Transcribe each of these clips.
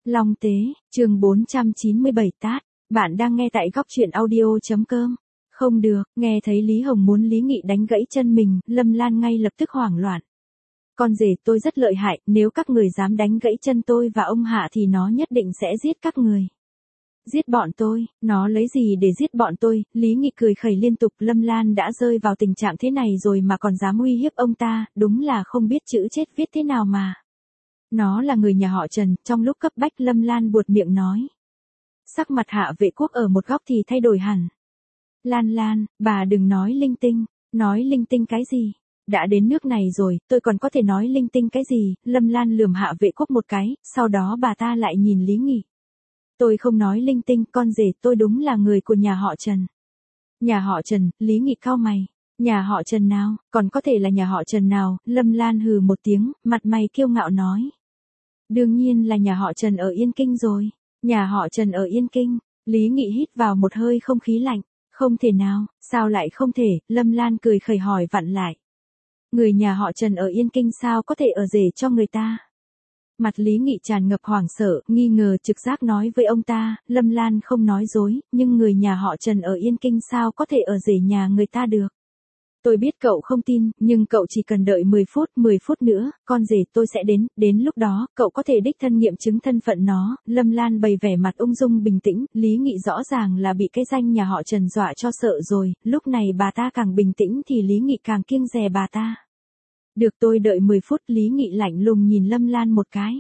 Long Tế, chương 497 tát. Bạn đang nghe tại góc truyện audio.com. Không được, nghe thấy Lý Hồng muốn Lý Nghị đánh gãy chân mình, Lâm Lan ngay lập tức hoảng loạn. Con rể tôi rất lợi hại, nếu các người dám đánh gãy chân tôi và ông Hạ thì nó nhất định sẽ giết các người. Giết bọn tôi, nó lấy gì để giết bọn tôi? Lý Nghị cười khẩy liên tục. Lâm Lan đã rơi vào tình trạng thế này rồi mà còn dám uy hiếp ông ta, đúng là không biết chữ chết viết thế nào mà. Nó là người nhà họ Trần. Trong lúc cấp bách Lâm Lan buột miệng nói. Sắc mặt Hạ Vệ Quốc ở một góc thì thay đổi hẳn. Lan, bà đừng nói linh tinh. Nói linh tinh cái gì? Đã đến nước này rồi, tôi còn có thể nói linh tinh cái gì? Lâm Lan lườm Hạ Vệ Quốc một cái, sau đó bà ta lại nhìn Lý Nghị. Tôi không nói linh tinh, con rể tôi đúng là người của nhà họ Trần. Nhà họ Trần? Lý Nghị cau mày. Nhà họ Trần nào? Còn có thể là nhà họ Trần nào? Lâm Lan hừ một tiếng, mặt mày kiêu ngạo nói. Đương nhiên là nhà họ Trần ở Yên Kinh rồi. Nhà họ Trần ở Yên Kinh. Lý Nghị hít vào một hơi không khí lạnh. Không thể nào, sao lại không thể? Lâm Lan cười khẩy hỏi vặn lại. Người nhà họ Trần ở Yên Kinh sao có thể ở rể cho người ta? Mặt Lý Nghị tràn ngập hoảng sợ, nghi ngờ trực giác nói với ông ta, Lâm Lan không nói dối, nhưng người nhà họ Trần ở Yên Kinh sao có thể ở rể nhà người ta được. Tôi biết cậu không tin, nhưng cậu chỉ cần đợi 10 phút nữa, con rể tôi sẽ đến lúc đó, cậu có thể đích thân nghiệm chứng thân phận nó. Lâm Lan bày vẻ mặt ung dung bình tĩnh, Lý Nghị rõ ràng là bị cái danh nhà họ Trần dọa cho sợ rồi, lúc này bà ta càng bình tĩnh thì Lý Nghị càng kiêng dè bà ta. Được, tôi đợi 10 phút, Lý Nghị lạnh lùng nhìn Lâm Lan một cái.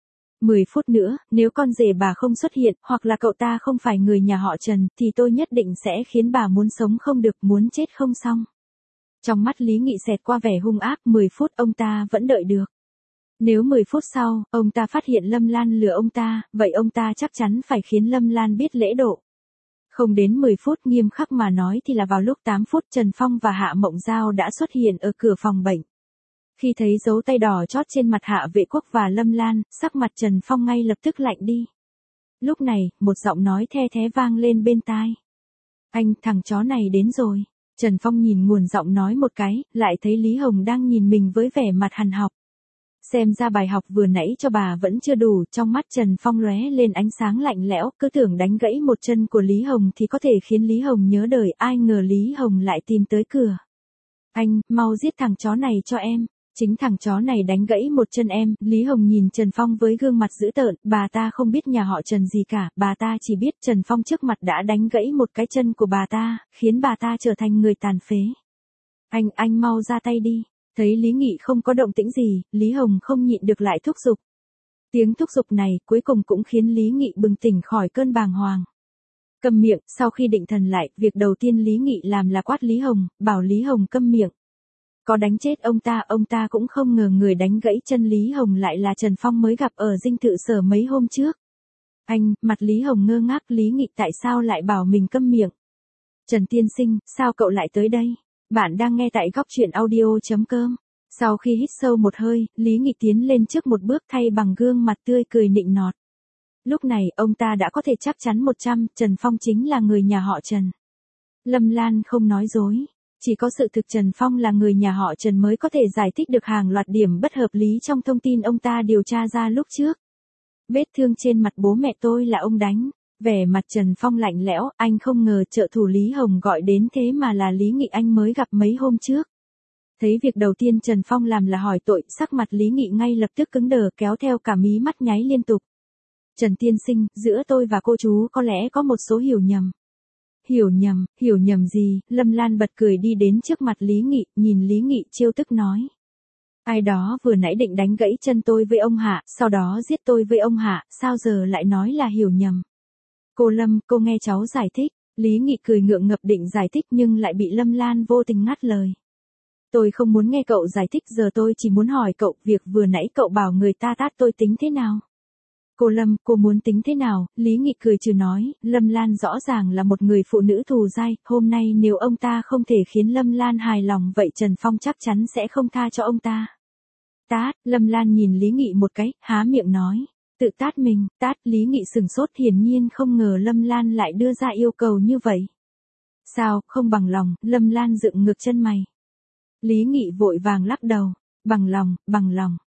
10 phút nữa, nếu con rể bà không xuất hiện, hoặc là cậu ta không phải người nhà họ Trần, thì tôi nhất định sẽ khiến bà muốn sống không được, muốn chết không xong. Trong mắt Lý Nghị xẹt qua vẻ hung ác, 10 phút ông ta vẫn đợi được. Nếu 10 phút sau, ông ta phát hiện Lâm Lan lừa ông ta, vậy ông ta chắc chắn phải khiến Lâm Lan biết lễ độ. Không đến 10 phút, nghiêm khắc mà nói thì là vào lúc 8 phút Trần Phong và Hạ Mộng Giao đã xuất hiện ở cửa phòng bệnh. Khi thấy dấu tay đỏ chót trên mặt Hạ Vệ Quốc và Lâm Lan, sắc mặt Trần Phong ngay lập tức lạnh đi. Lúc này, một giọng nói the thé vang lên bên tai. Anh, thằng chó này đến rồi. Trần Phong nhìn nguồn giọng nói một cái, lại thấy Lý Hồng đang nhìn mình với vẻ mặt hằn học. Xem ra bài học vừa nãy cho bà vẫn chưa đủ, trong mắt Trần Phong lóe lên ánh sáng lạnh lẽo, cứ tưởng đánh gãy một chân của Lý Hồng thì có thể khiến Lý Hồng nhớ đời, ai ngờ Lý Hồng lại tìm tới cửa. Anh, mau giết thằng chó này cho em. Chính thằng chó này đánh gãy một chân em. Lý Hồng nhìn Trần Phong với gương mặt dữ tợn, bà ta không biết nhà họ Trần gì cả, bà ta chỉ biết Trần Phong trước mặt đã đánh gãy một cái chân của bà ta, khiến bà ta trở thành người tàn phế. Anh mau ra tay đi. Thấy Lý Nghị không có động tĩnh gì, Lý Hồng không nhịn được lại thúc giục. Tiếng thúc giục này cuối cùng cũng khiến Lý Nghị bừng tỉnh khỏi cơn bàng hoàng. Câm miệng. Sau khi định thần lại, việc đầu tiên Lý Nghị làm là quát Lý Hồng, bảo Lý Hồng câm miệng. Có đánh chết ông ta cũng không ngờ người đánh gãy chân Lý Hồng lại là Trần Phong mới gặp ở dinh thự sở mấy hôm trước. Mặt Lý Hồng ngơ ngác, Lý Nghị tại sao lại bảo mình câm miệng? Trần tiên sinh, sao cậu lại tới đây? Bạn đang nghe tại góc truyện audio.com. Sau khi hít sâu một hơi, Lý Nghị tiến lên trước một bước thay bằng gương mặt tươi cười nịnh nọt. Lúc này, ông ta đã có thể chắc chắn 100, Trần Phong chính là người nhà họ Trần. Lâm Lan không nói dối. Chỉ có sự thực Trần Phong là người nhà họ Trần mới có thể giải thích được hàng loạt điểm bất hợp lý trong thông tin ông ta điều tra ra lúc trước. Vết thương trên mặt bố mẹ tôi là ông đánh. Vẻ mặt Trần Phong lạnh lẽo, anh không ngờ trợ thủ Lý Hồng gọi đến thế mà là Lý Nghị anh mới gặp mấy hôm trước. Thấy việc đầu tiên Trần Phong làm là hỏi tội, sắc mặt Lý Nghị ngay lập tức cứng đờ kéo theo cả mí mắt nháy liên tục. Trần tiên sinh, giữa tôi và cô chú có lẽ có một số hiểu nhầm. Hiểu nhầm gì? Lâm Lan bật cười đi đến trước mặt Lý Nghị, nhìn Lý Nghị trêu tức nói. Ai đó vừa nãy định đánh gãy chân tôi với ông Hạ, sau đó giết tôi với ông Hạ, sao giờ lại nói là hiểu nhầm? Cô Lâm, cô nghe cháu giải thích. Lý Nghị cười ngượng ngập định giải thích nhưng lại bị Lâm Lan vô tình ngắt lời. Tôi không muốn nghe cậu giải thích, giờ tôi chỉ muốn hỏi cậu, việc vừa nãy cậu bảo người ta tát tôi tính thế nào? Cô Lâm, cô muốn tính thế nào? Lý Nghị cười trừ nói, Lâm Lan rõ ràng là một người phụ nữ thù dai, hôm nay nếu ông ta không thể khiến Lâm Lan hài lòng vậy Trần Phong chắc chắn sẽ không tha cho ông ta. Tát, Lâm Lan nhìn Lý Nghị một cái, há miệng nói, tự tát mình, tát. Lý Nghị sừng sốt, hiển nhiên không ngờ Lâm Lan lại đưa ra yêu cầu như vậy. Sao, không bằng lòng? Lâm Lan dựng ngược chân mày. Lý Nghị vội vàng lắc đầu, bằng lòng.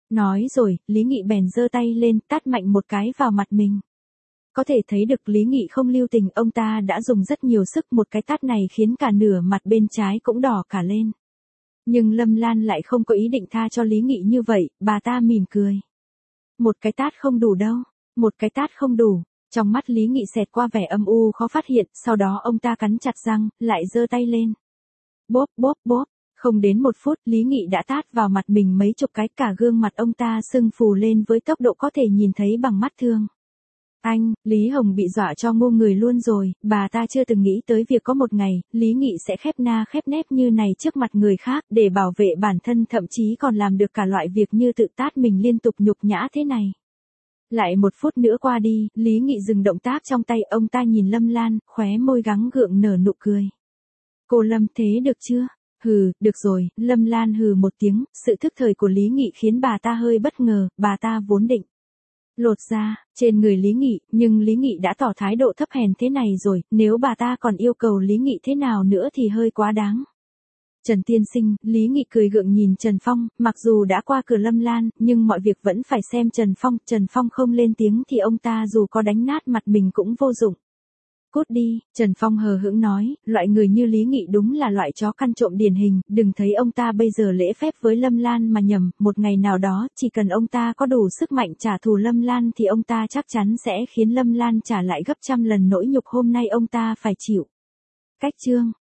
Nói rồi, Lý Nghị bèn giơ tay lên tát mạnh một cái vào mặt mình. Có thể thấy được Lý Nghị không lưu tình, ông ta đã dùng rất nhiều sức, một cái tát này khiến cả nửa mặt bên trái cũng đỏ cả lên. Nhưng Lâm Lan lại không có ý định tha cho Lý Nghị như vậy, bà ta mỉm cười. Một cái tát không đủ đâu, một cái tát không đủ. Trong mắt Lý Nghị xẹt qua vẻ âm u khó phát hiện, sau đó ông ta cắn chặt răng, lại giơ tay lên. Bóp bóp bóp, không đến 1 phút Lý Nghị đã tát vào mặt mình mấy chục cái, cả gương mặt ông ta sưng phù lên với tốc độ có thể nhìn thấy bằng mắt thường. Anh, Lý Hồng bị dọa cho ngu người luôn rồi, bà ta chưa từng nghĩ tới việc có một ngày, Lý Nghị sẽ khép na khép nép như này trước mặt người khác để bảo vệ bản thân, thậm chí còn làm được cả loại việc như tự tát mình liên tục nhục nhã thế này. Lại 1 phút nữa qua đi, Lý Nghị dừng động tác trong tay, ông ta nhìn Lâm Lan, khóe môi gắng gượng nở nụ cười. Cô Lâm, thế được chưa? Hừ, được rồi, Lâm Lan hừ một tiếng, sự thức thời của Lý Nghị khiến bà ta hơi bất ngờ, bà ta vốn định lột ra trên người Lý Nghị, nhưng Lý Nghị đã tỏ thái độ thấp hèn thế này rồi, nếu bà ta còn yêu cầu Lý Nghị thế nào nữa thì hơi quá đáng. Trần tiên sinh, Lý Nghị cười gượng nhìn Trần Phong, mặc dù đã qua cửa Lâm Lan, nhưng mọi việc vẫn phải xem Trần Phong không lên tiếng thì ông ta dù có đánh nát mặt mình cũng vô dụng. Cút đi, Trần Phong hờ hững nói, loại người như Lý Nghị đúng là loại chó căn trộm điển hình, đừng thấy ông ta bây giờ lễ phép với Lâm Lan mà nhầm, một ngày nào đó, chỉ cần ông ta có đủ sức mạnh trả thù Lâm Lan thì ông ta chắc chắn sẽ khiến Lâm Lan trả lại gấp trăm lần nỗi nhục hôm nay ông ta phải chịu. Cách chương